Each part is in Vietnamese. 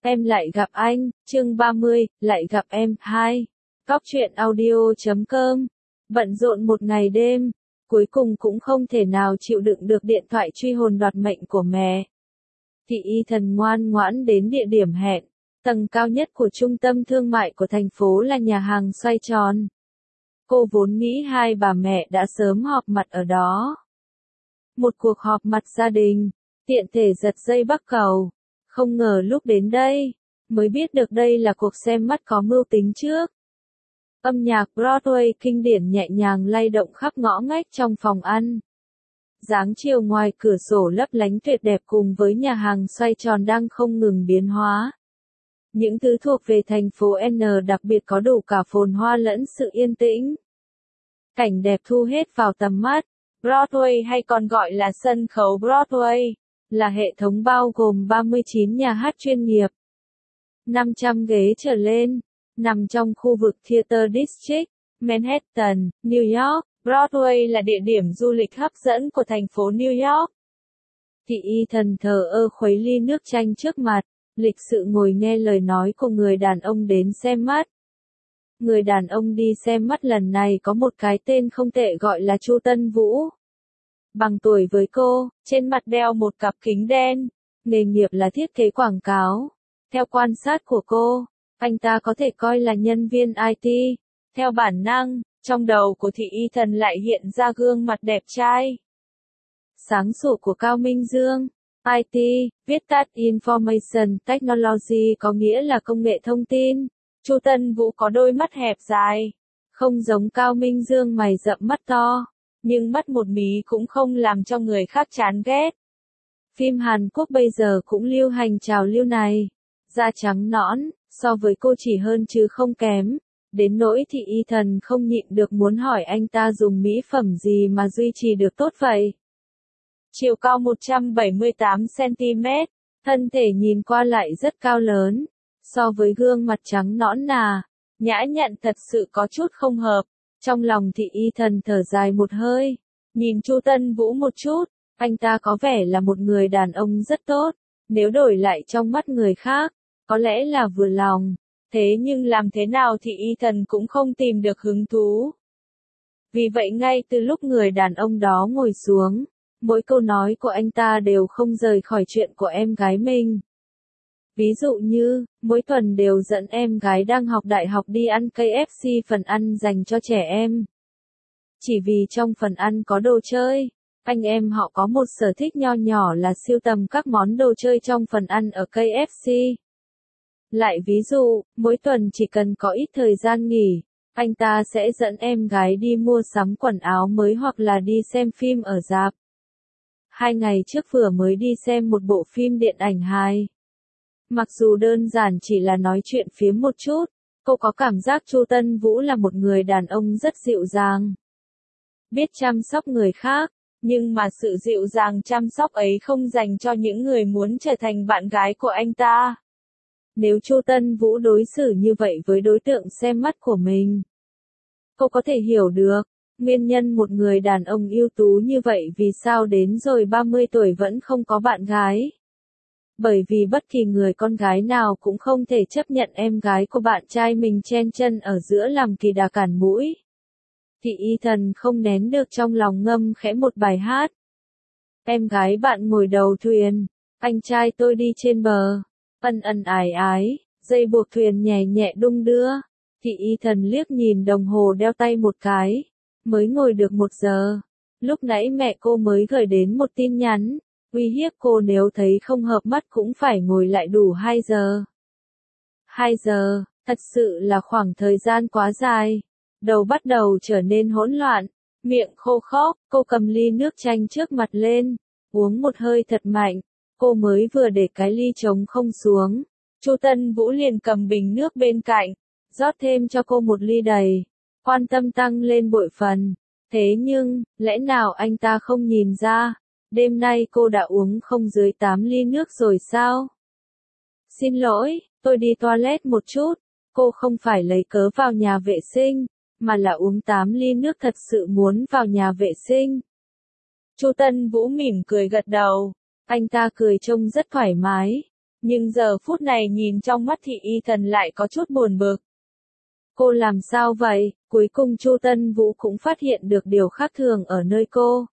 Em lại gặp anh, chương 30, lại gặp em, 2. Talkchuyenaudio.com. Bận rộn một ngày đêm, cuối cùng cũng không thể nào chịu đựng được điện thoại truy hồn đoạt mệnh của mẹ. Thì Ethan ngoan ngoãn đến địa điểm hẹn, tầng cao nhất của trung tâm thương mại của thành phố là nhà hàng xoay tròn. Cô vốn nghĩ hai bà mẹ đã sớm họp mặt ở đó. Một cuộc họp mặt gia đình, tiện thể giật dây bắc cầu. Không ngờ lúc đến đây, mới biết được đây là cuộc xem mắt có mưu tính trước. Âm nhạc Broadway kinh điển nhẹ nhàng lay động khắp ngõ ngách trong phòng ăn. Dáng chiều ngoài cửa sổ lấp lánh tuyệt đẹp cùng với nhà hàng xoay tròn đang không ngừng biến hóa. Những thứ thuộc về thành phố N đặc biệt có đủ cả phồn hoa lẫn sự yên tĩnh. Cảnh đẹp thu hết vào tầm mắt. Broadway hay còn gọi là sân khấu Broadway, là hệ thống bao gồm 39 nhà hát chuyên nghiệp, 500 ghế trở lên, nằm trong khu vực Theater District, Manhattan, New York. Broadway là địa điểm du lịch hấp dẫn của thành phố New York. Thì Ethan thờ ơ khuấy ly nước chanh trước mặt, lịch sự ngồi nghe lời nói của người đàn ông đến xem mắt. Người đàn ông đi xem mắt lần này có một cái tên không tệ gọi là Chu Tân Vũ. Bằng tuổi với cô, trên mặt đeo một cặp kính đen, nghề nghiệp là thiết kế quảng cáo. Theo quan sát của cô, anh ta có thể coi là nhân viên IT. Theo bản năng, trong đầu của Thị Ethan lại hiện ra gương mặt đẹp trai, sáng sủa của Cao Minh Dương. IT, viết tắt Information Technology có nghĩa là công nghệ thông tin. Chu Tân Vũ có đôi mắt hẹp dài, không giống Cao Minh Dương mày rậm mắt to, nhưng mắt một mí cũng không làm cho người khác chán ghét. Phim Hàn Quốc bây giờ cũng lưu hành trào lưu này. Da trắng nõn, so với cô chỉ hơn chứ không kém. Đến nỗi Thị Ethan không nhịn được muốn hỏi anh ta dùng mỹ phẩm gì mà duy trì được tốt vậy. Chiều cao 178cm, thân thể nhìn qua lại rất cao lớn. So với gương mặt trắng nõn nà, nhã nhặn thật sự có chút không hợp. Trong lòng Thị Ethan thở dài một hơi, nhìn Chu Tân Vũ một chút, anh ta có vẻ là một người đàn ông rất tốt, nếu đổi lại trong mắt người khác, có lẽ là vừa lòng, thế nhưng làm thế nào Thị Ethan cũng không tìm được hứng thú. Vì vậy ngay từ lúc người đàn ông đó ngồi xuống, mỗi câu nói của anh ta đều không rời khỏi chuyện của em gái mình. Ví dụ như, mỗi tuần đều dẫn em gái đang học đại học đi ăn KFC phần ăn dành cho trẻ em. Chỉ vì trong phần ăn có đồ chơi, anh em họ có một sở thích nho nhỏ là sưu tầm các món đồ chơi trong phần ăn ở KFC. Lại ví dụ, mỗi tuần chỉ cần có ít thời gian nghỉ, anh ta sẽ dẫn em gái đi mua sắm quần áo mới hoặc là đi xem phim ở rạp. 2 ngày trước vừa mới đi xem một bộ phim điện ảnh hài. Mặc dù đơn giản chỉ là nói chuyện phiếm một chút, cô có cảm giác Chu Tân Vũ là một người đàn ông rất dịu dàng. Biết chăm sóc người khác, nhưng mà sự dịu dàng chăm sóc ấy không dành cho những người muốn trở thành bạn gái của anh ta. Nếu Chu Tân Vũ đối xử như vậy với đối tượng xem mắt của mình, cô có thể hiểu được, nguyên nhân một người đàn ông ưu tú như vậy vì sao đến rồi 30 tuổi vẫn không có bạn gái. Bởi vì bất kỳ người con gái nào cũng không thể chấp nhận em gái của bạn trai mình chen chân ở giữa làm kỳ đà cản mũi. Thì Ethan không nén được trong lòng ngâm khẽ một bài hát. Em gái bạn ngồi đầu thuyền, anh trai tôi đi trên bờ, ân ân ái ái, dây buộc thuyền nhẹ nhẹ đung đưa. Thì Ethan liếc nhìn đồng hồ đeo tay một cái, mới ngồi được 1 giờ. Lúc nãy mẹ cô mới gửi đến một tin nhắn, uy hiếp cô nếu thấy không hợp mắt cũng phải ngồi lại đủ 2 giờ. 2 giờ, thật sự là khoảng thời gian quá dài. Đầu bắt đầu trở nên hỗn loạn, miệng khô khốc, cô cầm ly nước chanh trước mặt lên, uống một hơi thật mạnh, cô mới vừa để cái ly trống không xuống. Chu Tân Vũ liền cầm bình nước bên cạnh, rót thêm cho cô một ly đầy, quan tâm tăng lên bội phần. Thế nhưng, lẽ nào anh ta không nhìn ra, đêm nay cô đã uống không dưới 8 ly nước rồi sao? Xin lỗi, tôi đi toilet một chút, cô không phải lấy cớ vào nhà vệ sinh, mà là uống 8 ly nước thật sự muốn vào nhà vệ sinh. Chu Tân Vũ mỉm cười gật đầu, anh ta cười trông rất thoải mái, Nhưng giờ phút này nhìn trong mắt Thị Y Thần lại có chút buồn bực. Cô làm sao vậy? Cuối cùng Chu Tân Vũ cũng phát hiện được điều khác thường ở nơi cô.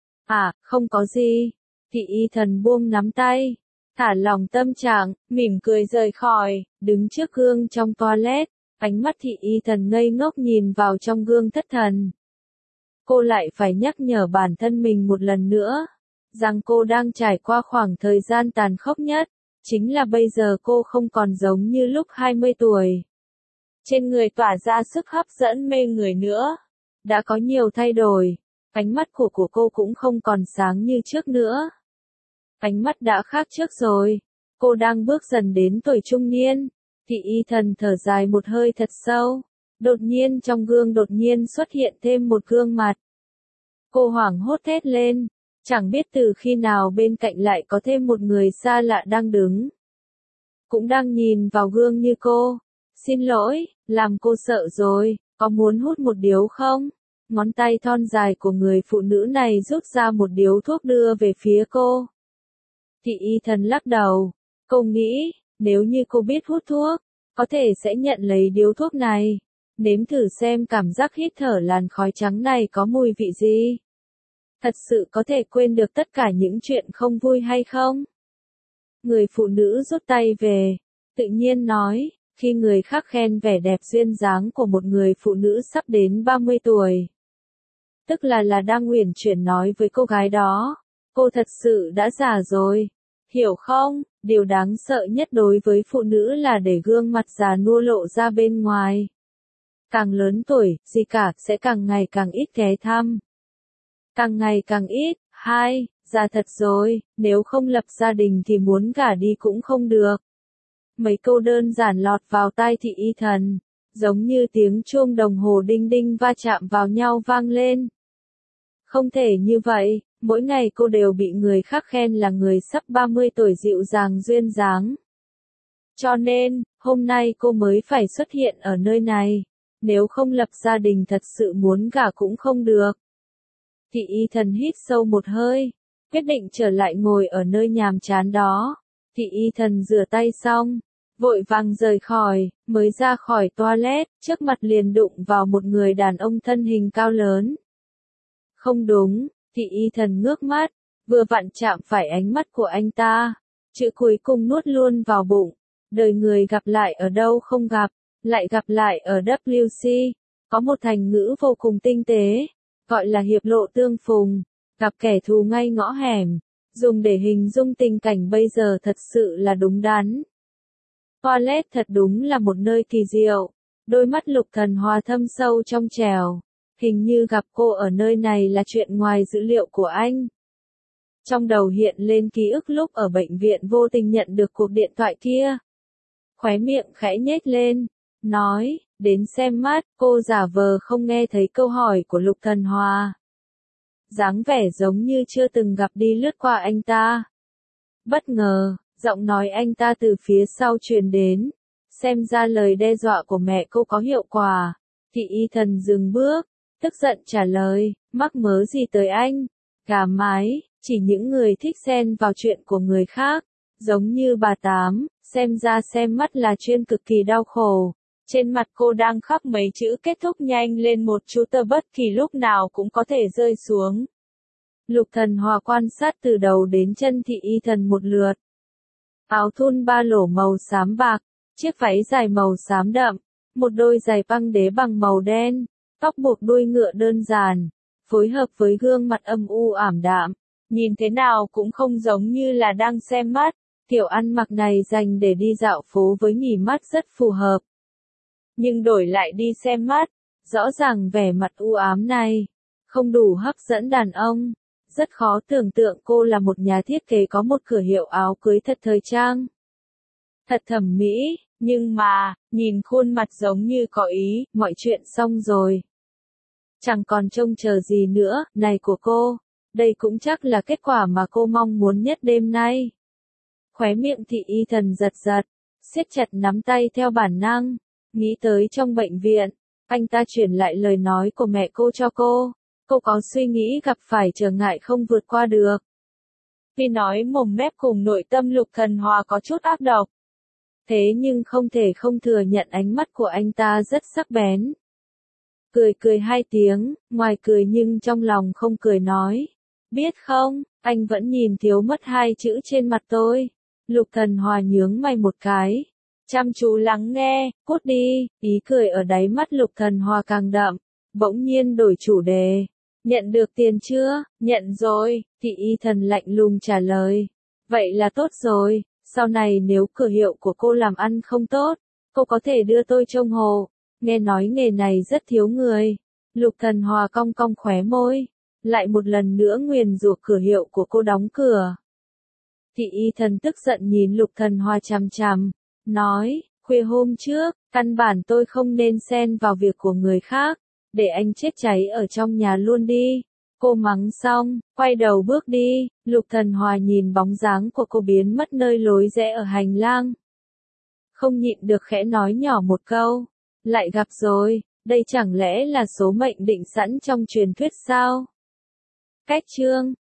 À, không có gì. Thị Y Thần buông nắm tay, thả lỏng tâm trạng, mỉm cười rời khỏi, đứng trước gương trong toilet, ánh mắt Thị Y Thần ngây ngốc nhìn vào trong gương thất thần. Cô lại phải nhắc nhở bản thân mình một lần nữa, rằng cô đang trải qua khoảng thời gian tàn khốc nhất, chính là bây giờ cô không còn giống như lúc 20 tuổi. Trên người tỏa ra sức hấp dẫn mê người nữa, đã có nhiều thay đổi, ánh mắt của cô cũng không còn sáng như trước nữa. Ánh mắt đã khác trước rồi, cô đang bước dần đến tuổi trung niên. Thị Y Thần thở dài một hơi thật sâu, đột nhiên trong gương đột nhiên xuất hiện thêm một gương mặt. Cô hoảng hốt thét lên, chẳng biết từ khi nào bên cạnh lại có thêm một người xa lạ đang đứng. Cũng đang nhìn vào gương như cô. Xin lỗi, làm cô sợ rồi, có muốn hút một điếu không? Ngón tay thon dài của người phụ nữ này rút ra một điếu thuốc đưa về phía cô. Thị Y Thần lắc đầu, cô nghĩ, nếu như cô biết hút thuốc, có thể sẽ nhận lấy điếu thuốc này, nếm thử xem cảm giác hít thở làn khói trắng này có mùi vị gì. Thật sự có thể quên được tất cả những chuyện không vui hay không? Người phụ nữ rút tay về, tự nhiên nói, khi người khác khen vẻ đẹp duyên dáng của một người phụ nữ sắp đến 30 tuổi. Tức là đang uyển chuyển nói với cô gái đó, cô thật sự đã già rồi, hiểu không? Điều đáng sợ nhất đối với phụ nữ là để gương mặt già nua lộ ra bên ngoài. Càng lớn tuổi, gì cả, sẽ càng ngày càng ít ghé thăm. Càng ngày càng ít, già thật rồi, nếu không lập gia đình thì muốn gả đi cũng không được. Mấy câu đơn giản lọt vào tai Thị Y Thần, giống như tiếng chuông đồng hồ đinh đinh va chạm vào nhau vang lên. Không thể như vậy, mỗi ngày cô đều bị người khác khen là người sắp 30 tuổi dịu dàng duyên dáng. Cho nên, hôm nay cô mới phải xuất hiện ở nơi này, nếu không lập gia đình thật sự muốn gả cũng không được. Thị Y Thần hít sâu một hơi, quyết định trở lại ngồi ở nơi nhàm chán đó. Thị Y Thần rửa tay xong, vội vàng rời khỏi, mới ra khỏi toilet, trước mặt liền đụng vào một người đàn ông thân hình cao lớn. Không đúng, Thị Y Thần ngước mắt, vừa vặn chạm phải ánh mắt của anh ta, chữ cuối cùng nuốt luôn vào bụng. Đời người gặp lại ở đâu không gặp, lại gặp lại ở WC, có một thành ngữ vô cùng tinh tế, gọi là hiệp lộ tương phùng, gặp kẻ thù ngay ngõ hẻm, dùng để hình dung tình cảnh bây giờ thật sự là đúng đắn. Toilet thật đúng là một nơi kỳ diệu, đôi mắt Lục Thần Hoa thâm sâu trong trẻo, hình như gặp cô ở nơi này là chuyện ngoài dữ liệu của anh. Trong đầu hiện lên ký ức lúc ở bệnh viện vô tình nhận được cuộc điện thoại kia. Khóe miệng khẽ nhếch lên, nói, đến xem mắt, cô giả vờ không nghe thấy câu hỏi của Lục Thần Hoa. Dáng vẻ giống như chưa từng gặp đi lướt qua anh ta. Bất ngờ, giọng nói anh ta từ phía sau truyền đến, xem ra lời đe dọa của mẹ cô có hiệu quả. Thị Y Thần dừng bước, tức giận trả lời, mắc mớ gì tới anh, gà mái, chỉ những người thích xen vào chuyện của người khác, giống như bà Tám, xem ra xem mắt là chuyên cực kỳ đau khổ. Trên mặt cô đang khắc mấy chữ kết thúc nhanh lên một chú tờ bất kỳ lúc nào cũng có thể rơi xuống. Lục Thần Hoa quan sát từ đầu đến chân Thị Y Thần một lượt. Áo thun ba lỗ màu xám bạc, chiếc váy dài màu xám đậm, một đôi giày băng đế bằng màu đen, tóc buộc đuôi ngựa đơn giản, phối hợp với gương mặt âm u ảm đạm, nhìn thế nào cũng không giống như là đang xem mắt. Kiểu ăn mặc này dành để đi dạo phố với nghỉ mát rất phù hợp. Nhưng đổi lại đi xem mắt, rõ ràng vẻ mặt u ám này, không đủ hấp dẫn đàn ông. Rất khó tưởng tượng cô là một nhà thiết kế có một cửa hiệu áo cưới thật thời trang. Thật thẩm mỹ, nhưng mà, nhìn khuôn mặt giống như có ý, mọi chuyện xong rồi. Chẳng còn trông chờ gì nữa, này của cô, đây cũng chắc là kết quả mà cô mong muốn nhất đêm nay. Khóe miệng Thị Y Thần giật giật, siết chặt nắm tay theo bản năng, nghĩ tới trong bệnh viện, anh ta truyền lại lời nói của mẹ cô cho cô có suy nghĩ gặp phải trở ngại không vượt qua được. Phi nói mồm mép cùng nội tâm Lục Thần Hòa có chút ác độc. Thế nhưng không thể không thừa nhận ánh mắt của anh ta rất sắc bén. Cười cười hai tiếng, ngoài cười nhưng trong lòng không cười nói. Biết không, anh vẫn nhìn thiếu mất hai chữ trên mặt tôi. Lục Thần Hòa nhướng mày một cái. Chăm chú lắng nghe, cút đi, ý cười ở đáy mắt Lục Thần Hòa càng đậm. Bỗng nhiên đổi chủ đề. Nhận được tiền chưa? Nhận rồi, Thị Y Thần lạnh lùng trả lời. Vậy là tốt rồi, sau này nếu cửa hiệu của cô làm ăn không tốt, cô có thể đưa tôi trông hộ. Nghe nói nghề này rất thiếu người. Lục Thần Hòa cong cong khóe môi. Lại một lần nữa nguyền rủa cửa hiệu của cô đóng cửa. Thị Y Thần tức giận nhìn Lục Thần Hòa chằm chằm. Nói, khuya hôm trước, căn bản tôi không nên xen vào việc của người khác. Để anh chết cháy ở trong nhà luôn đi. Cô mắng xong, quay đầu bước đi. Lục Thần Hòa nhìn bóng dáng của cô biến mất nơi lối rẽ ở hành lang. Không nhịn được khẽ nói nhỏ một câu. Lại gặp rồi, đây chẳng lẽ là số mệnh định sẵn trong truyền thuyết sao? Cách chương